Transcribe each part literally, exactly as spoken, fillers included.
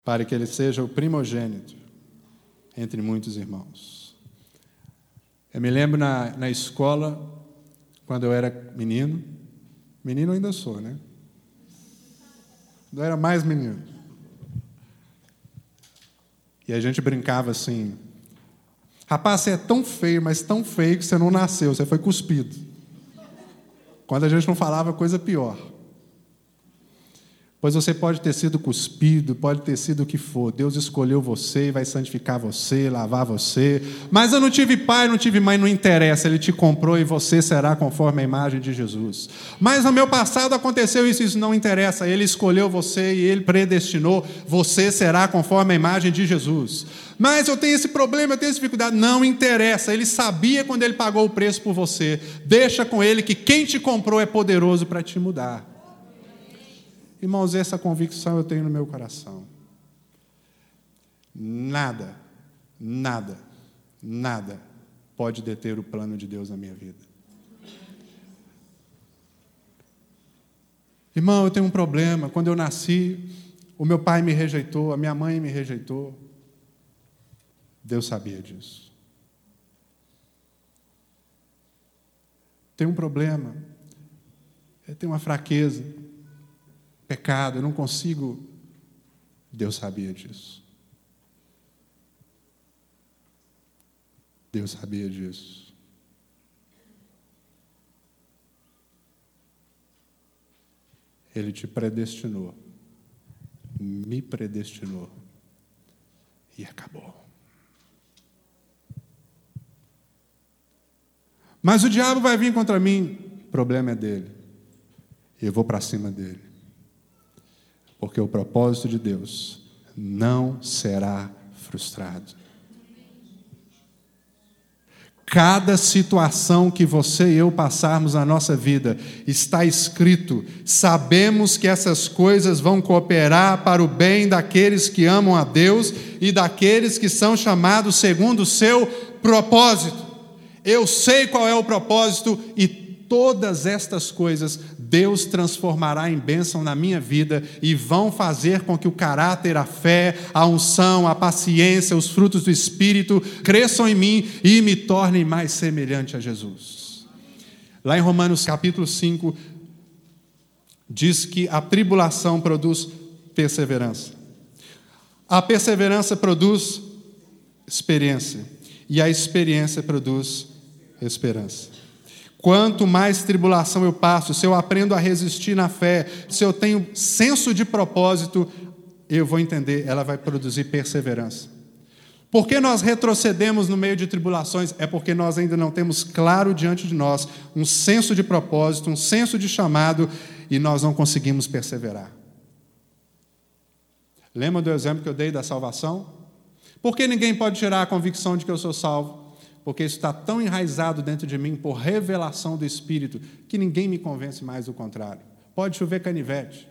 para que ele seja o primogênito entre muitos irmãos. Eu me lembro na, na escola, quando eu era menino, menino ainda sou, né? Eu era mais menino. E a gente brincava assim: rapaz, você é tão feio, mas tão feio que você não nasceu, você foi cuspido. Quando a gente não falava coisa pior. Pois você pode ter sido cuspido, pode ter sido o que for. Deus escolheu você e vai santificar você, lavar você. Mas eu não tive pai, não tive mãe, não interessa. Ele te comprou e você será conforme a imagem de Jesus. Mas no meu passado aconteceu isso, isso não interessa. Ele escolheu você e Ele predestinou. Você será conforme a imagem de Jesus. Mas eu tenho esse problema, eu tenho essa dificuldade. Não interessa. Ele sabia quando Ele pagou o preço por você. Deixa com Ele que quem te comprou é poderoso para te mudar. Irmãos, essa convicção eu tenho no meu coração. Nada, nada, nada pode deter o plano de Deus na minha vida. Irmão, eu tenho um problema. Quando eu nasci, o meu pai me rejeitou, a minha mãe me rejeitou. Deus sabia disso. Tenho um problema. Eu tenho uma fraqueza. Pecado, eu não consigo. Deus sabia disso. Deus sabia disso. Ele te predestinou, me predestinou e acabou. Mas o diabo vai vir contra mim, o problema é dele. Eu vou para cima dele. Porque o propósito de Deus não será frustrado. Cada situação que você e eu passarmos na nossa vida, está escrito, sabemos que essas coisas vão cooperar para o bem daqueles que amam a Deus e daqueles que são chamados segundo o seu propósito. Eu sei qual é o propósito e todas estas coisas Deus transformará em bênção na minha vida e vão fazer com que o caráter, a fé, a unção, a paciência, os frutos do Espírito cresçam em mim e me tornem mais semelhante a Jesus. Lá em Romanos capítulo cinco, diz que a tribulação produz perseverança. A perseverança produz experiência e a experiência produz esperança. Quanto mais tribulação eu passo, se eu aprendo a resistir na fé, se eu tenho senso de propósito, eu vou entender, ela vai produzir perseverança. Por que nós retrocedemos no meio de tribulações? É porque nós ainda não temos claro diante de nós um senso de propósito, um senso de chamado, e nós não conseguimos perseverar. Lembra do exemplo que eu dei da salvação? Por que ninguém pode tirar a convicção de que eu sou salvo? Porque isso está tão enraizado dentro de mim por revelação do Espírito que ninguém me convence mais do contrário. Pode chover canivete.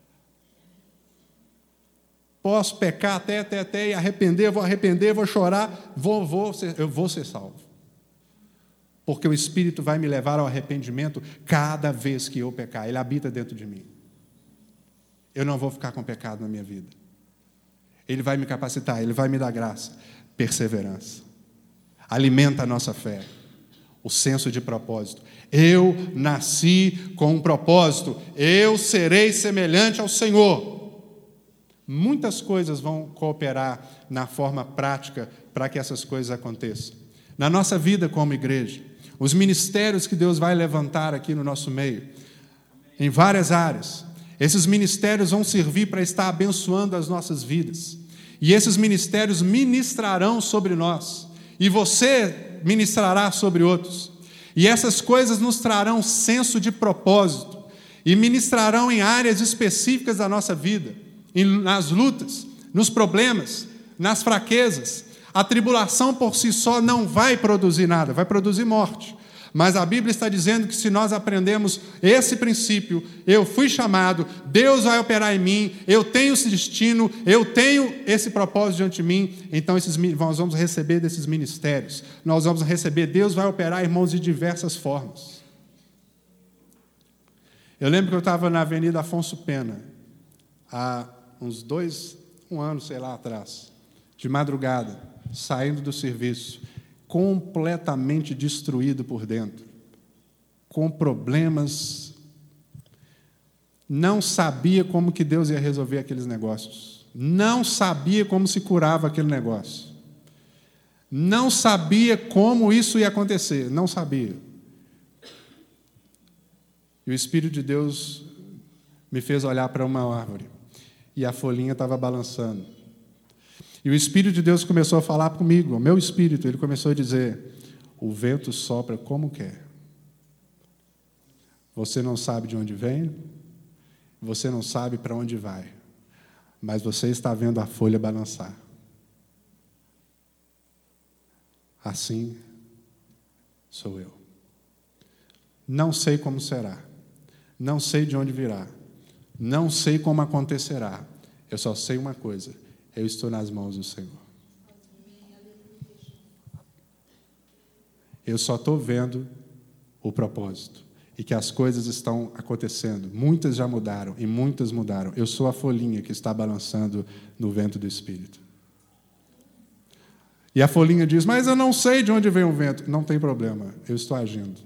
Posso pecar até, até, até e arrepender, vou arrepender, vou chorar, vou, vou ser, eu vou ser salvo. Porque o Espírito vai me levar ao arrependimento cada vez que eu pecar. Ele habita dentro de mim. Eu não vou ficar com pecado na minha vida. Ele vai me capacitar, Ele vai me dar graça. Perseverança. Alimenta a nossa fé, o senso de propósito. Eu nasci com um propósito, eu serei semelhante ao Senhor. Muitas coisas vão cooperar na forma prática para que essas coisas aconteçam. Na nossa vida como igreja, os ministérios que Deus vai levantar aqui no nosso meio, em várias áreas, esses ministérios vão servir para estar abençoando as nossas vidas. E esses ministérios ministrarão sobre nós. E você ministrará sobre outros. E essas coisas nos trarão senso de propósito. E ministrarão em áreas específicas da nossa vida. Nas lutas, nos problemas, nas fraquezas. A tribulação por si só não vai produzir nada, vai produzir morte. Mas a Bíblia está dizendo que se nós aprendemos esse princípio, eu fui chamado, Deus vai operar em mim, eu tenho esse destino, eu tenho esse propósito diante de mim, então esses, nós vamos receber desses ministérios, nós vamos receber, Deus vai operar, irmãos, de diversas formas. Eu lembro que eu estava na Avenida Afonso Pena, há uns dois, um ano, sei lá, atrás, de madrugada, saindo do serviço, completamente destruído por dentro, com problemas, não sabia como que Deus ia resolver aqueles negócios, não sabia como se curava aquele negócio, não sabia como isso ia acontecer, não sabia. E o Espírito de Deus me fez olhar para uma árvore, e a folhinha estava balançando. E o Espírito de Deus começou a falar comigo, o meu espírito, ele começou a dizer: o vento sopra como quer. Você não sabe de onde vem, você não sabe para onde vai, mas você está vendo a folha balançar. Assim sou eu. Não sei como será, não sei de onde virá, não sei como acontecerá, eu só sei uma coisa: eu estou nas mãos do Senhor. Eu só estou vendo o propósito e que as coisas estão acontecendo. Muitas já mudaram e muitas mudaram. Eu sou a folhinha que está balançando no vento do Espírito. E a folhinha diz: mas eu não sei de onde vem o vento. Não tem problema, eu estou agindo.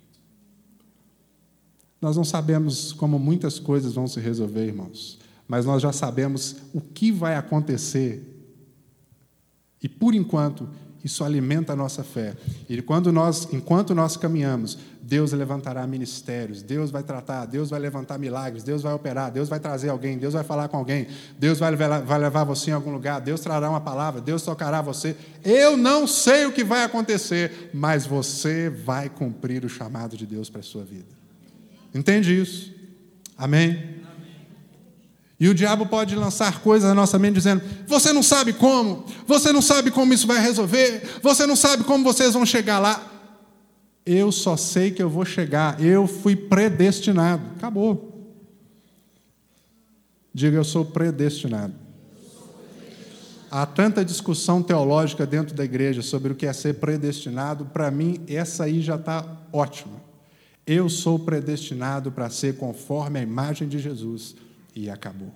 Nós não sabemos como muitas coisas vão se resolver, irmãos, mas nós já sabemos o que vai acontecer. E, por enquanto, isso alimenta a nossa fé. E quando nós, enquanto nós caminhamos, Deus levantará ministérios, Deus vai tratar, Deus vai levantar milagres, Deus vai operar, Deus vai trazer alguém, Deus vai falar com alguém, Deus vai, vai levar você em algum lugar, Deus trará uma palavra, Deus tocará você. Eu não sei o que vai acontecer, mas você vai cumprir o chamado de Deus para a sua vida. Entende isso? Amém? E o diabo pode lançar coisas na nossa mente dizendo: você não sabe como, você não sabe como isso vai resolver, você não sabe como vocês vão chegar lá. Eu só sei que eu vou chegar, eu fui predestinado. Acabou. Diga: eu sou predestinado. Há tanta discussão teológica dentro da igreja sobre o que é ser predestinado. Para mim, essa aí já está ótima. Eu sou predestinado para ser conforme a imagem de Jesus. E acabou.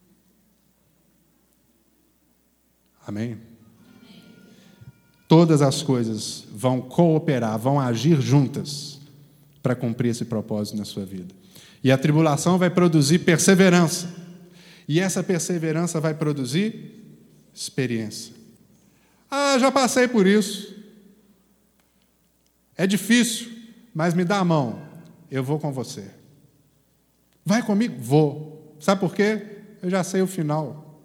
Amém? Amém? Todas as coisas vão cooperar, vão agir juntas para cumprir esse propósito na sua vida. E a tribulação vai produzir perseverança. E essa perseverança vai produzir experiência. Ah, já passei por isso. É difícil, mas me dá a mão. Eu vou com você. Vai comigo? Vou. Sabe por quê? Eu já sei o final.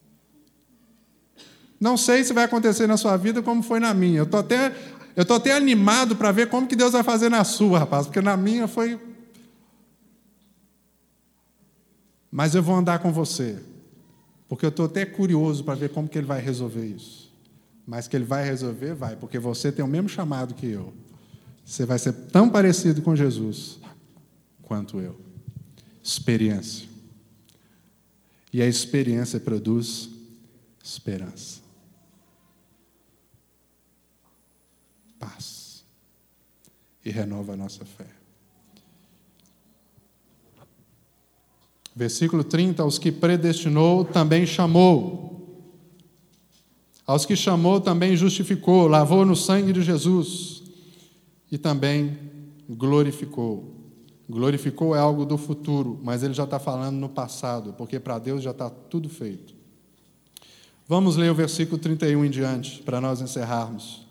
Não sei se vai acontecer na sua vida como foi na minha. Eu estou até, eu estou até animado para ver como que Deus vai fazer na sua, rapaz, porque na minha foi... Mas eu vou andar com você, porque eu estou até curioso para ver como que Ele vai resolver isso. Mas que Ele vai resolver, vai, porque você tem o mesmo chamado que eu. Você vai ser tão parecido com Jesus quanto eu. Experiência. E a experiência produz esperança. Paz. E renova a nossa fé. Versículo trinta, aos que predestinou, também chamou. Aos que chamou, também justificou, lavou no sangue de Jesus e também glorificou. Glorificou é algo do futuro, mas ele já está falando no passado, porque para Deus já está tudo feito. Vamos ler o versículo trinta e um em diante, para nós encerrarmos.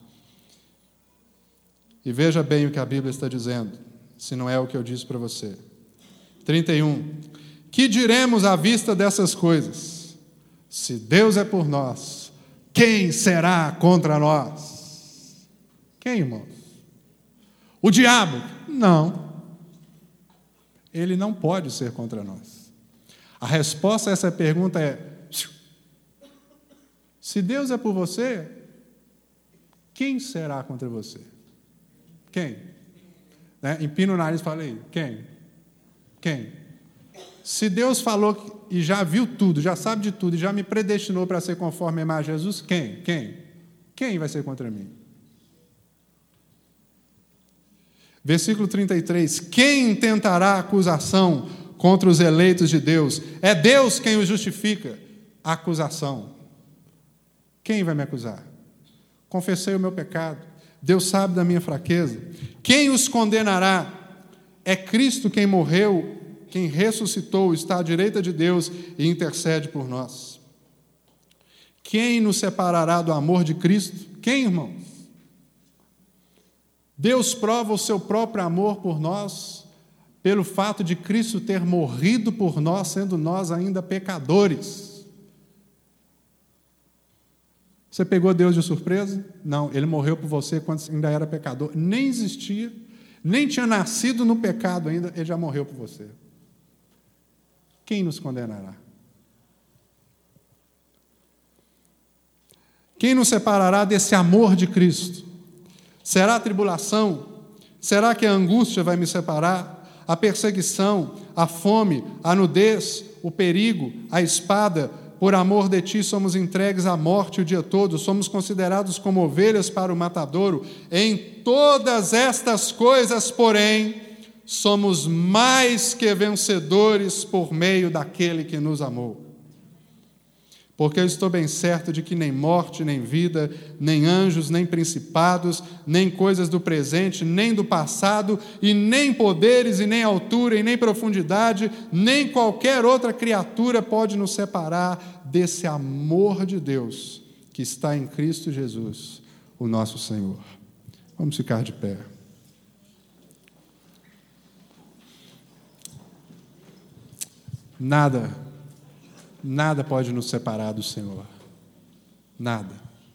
E veja bem o que a Bíblia está dizendo, se não é o que eu disse para você. trinta e um. Que diremos à vista dessas coisas? Se Deus é por nós, quem será contra nós? Quem, irmãos? O diabo? Não. Ele não pode ser contra nós. A resposta a essa pergunta é: se Deus é por você, quem será contra você? Quem? Né? Empina o nariz e fala aí, quem? Quem? Se Deus falou e já viu tudo, já sabe de tudo, e já me predestinou para ser conforme a imagem de Jesus, quem? Quem? Quem vai ser contra mim? Versículo trinta e três, quem tentará acusação contra os eleitos de Deus? É Deus quem os justifica. Acusação. Quem vai me acusar? Confessei o meu pecado. Deus sabe da minha fraqueza. Quem os condenará? É Cristo quem morreu, quem ressuscitou, está à direita de Deus e intercede por nós. Quem nos separará do amor de Cristo? Quem, irmãos? Deus prova o seu próprio amor por nós pelo fato de Cristo ter morrido por nós, sendo nós ainda pecadores. Você pegou Deus de surpresa? Não, Ele morreu por você quando você ainda era pecador. Nem existia, nem tinha nascido no pecado ainda, Ele já morreu por você. Quem nos condenará? Quem nos separará desse amor de Cristo? Será a tribulação? Será que a angústia vai me separar? A perseguição, a fome, a nudez, o perigo, a espada? Por amor de ti somos entregues à morte o dia todo, somos considerados como ovelhas para o matadouro. Em todas estas coisas, porém, somos mais que vencedores por meio daquele que nos amou. Porque eu estou bem certo de que nem morte, nem vida, nem anjos, nem principados, nem coisas do presente, nem do passado, e nem poderes, e nem altura, e nem profundidade, nem qualquer outra criatura pode nos separar desse amor de Deus que está em Cristo Jesus, o nosso Senhor. Vamos ficar de pé. Nada Nada pode nos separar do Senhor. Nada.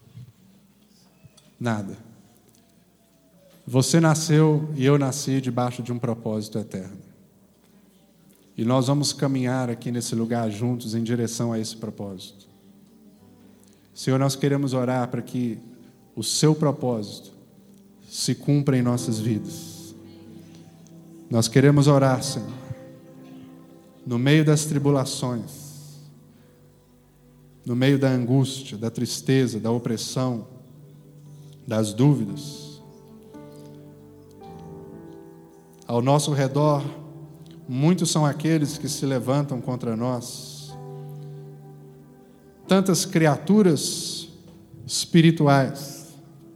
Nada. Você nasceu e eu nasci debaixo de um propósito eterno. E nós vamos caminhar aqui nesse lugar juntos em direção a esse propósito. Senhor, nós queremos orar para que o seu propósito se cumpra em nossas vidas. Nós queremos orar, Senhor, no meio das tribulações, no meio da angústia, da tristeza, da opressão, das dúvidas. Ao nosso redor, muitos são aqueles que se levantam contra nós. Tantas criaturas espirituais,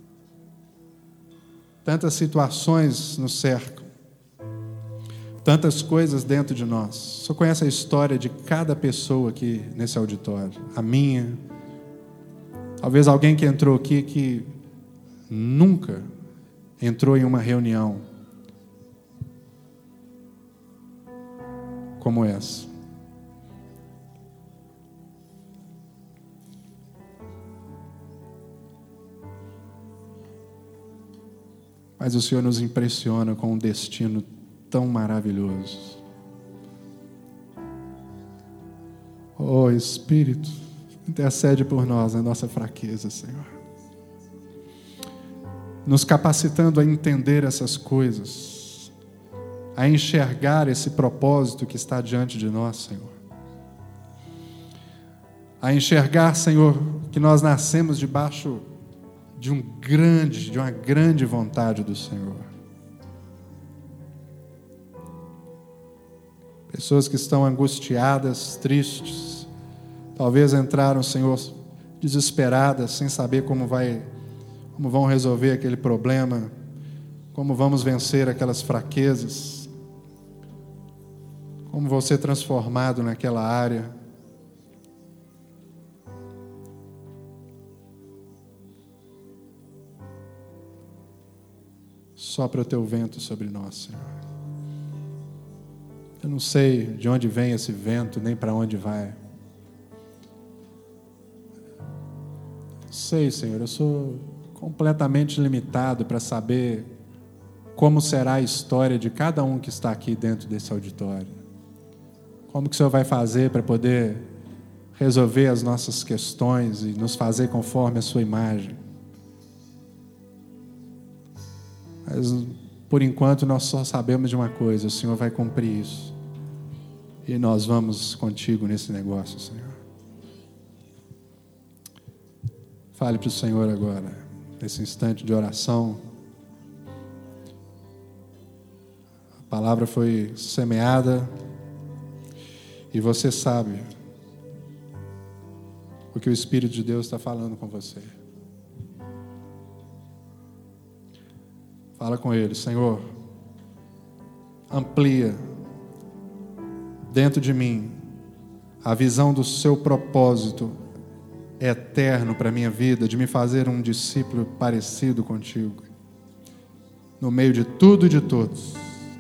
tantas situações nos cercam, tantas coisas dentro de nós. Só conhece a história de cada pessoa aqui nesse auditório. A minha. Talvez alguém que entrou aqui que nunca entrou em uma reunião como essa. Mas o Senhor nos impressiona com um destino tão maravilhoso. Oh Espírito, intercede por nós na nossa fraqueza, Senhor, nos capacitando a entender essas coisas, a enxergar esse propósito que está diante de nós, Senhor, a enxergar, Senhor, que nós nascemos debaixo de um grande, de uma grande vontade do Senhor. Pessoas que estão angustiadas, tristes, talvez entraram, Senhor, desesperadas, sem saber como vai, como vão resolver aquele problema, como vamos vencer aquelas fraquezas, como vou ser transformado naquela área. Sopra o teu vento sobre nós, Senhor. Eu não sei de onde vem esse vento, nem para onde vai. Sei, Senhor, eu sou completamente limitado para saber como será a história de cada um que está aqui dentro desse auditório. Como que o Senhor vai fazer para poder resolver as nossas questões e nos fazer conforme a sua imagem. Mas, por enquanto, nós só sabemos de uma coisa: o Senhor vai cumprir isso. E nós vamos contigo nesse negócio, Senhor. Fale para o Senhor agora, nesse instante de oração. A palavra foi semeada e você sabe porque o Espírito de Deus está falando com você. Fala com Ele: Senhor, amplia dentro de mim a visão do seu propósito eterno para a minha vida, de me fazer um discípulo parecido contigo, no meio de tudo e de todos.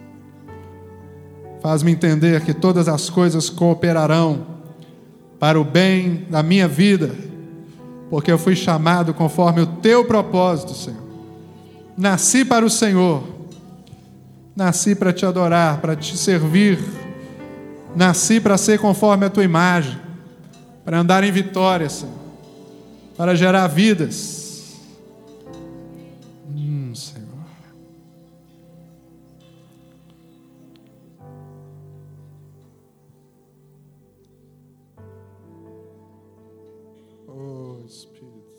Faz-me entender que todas as coisas cooperarão para o bem da minha vida, porque eu fui chamado conforme o teu propósito, Senhor. Nasci para o Senhor, nasci para te adorar, para te servir, nasci para ser conforme a tua imagem, para andar em vitória, Senhor, para gerar vidas. Hum, Senhor. Oh, Espírito.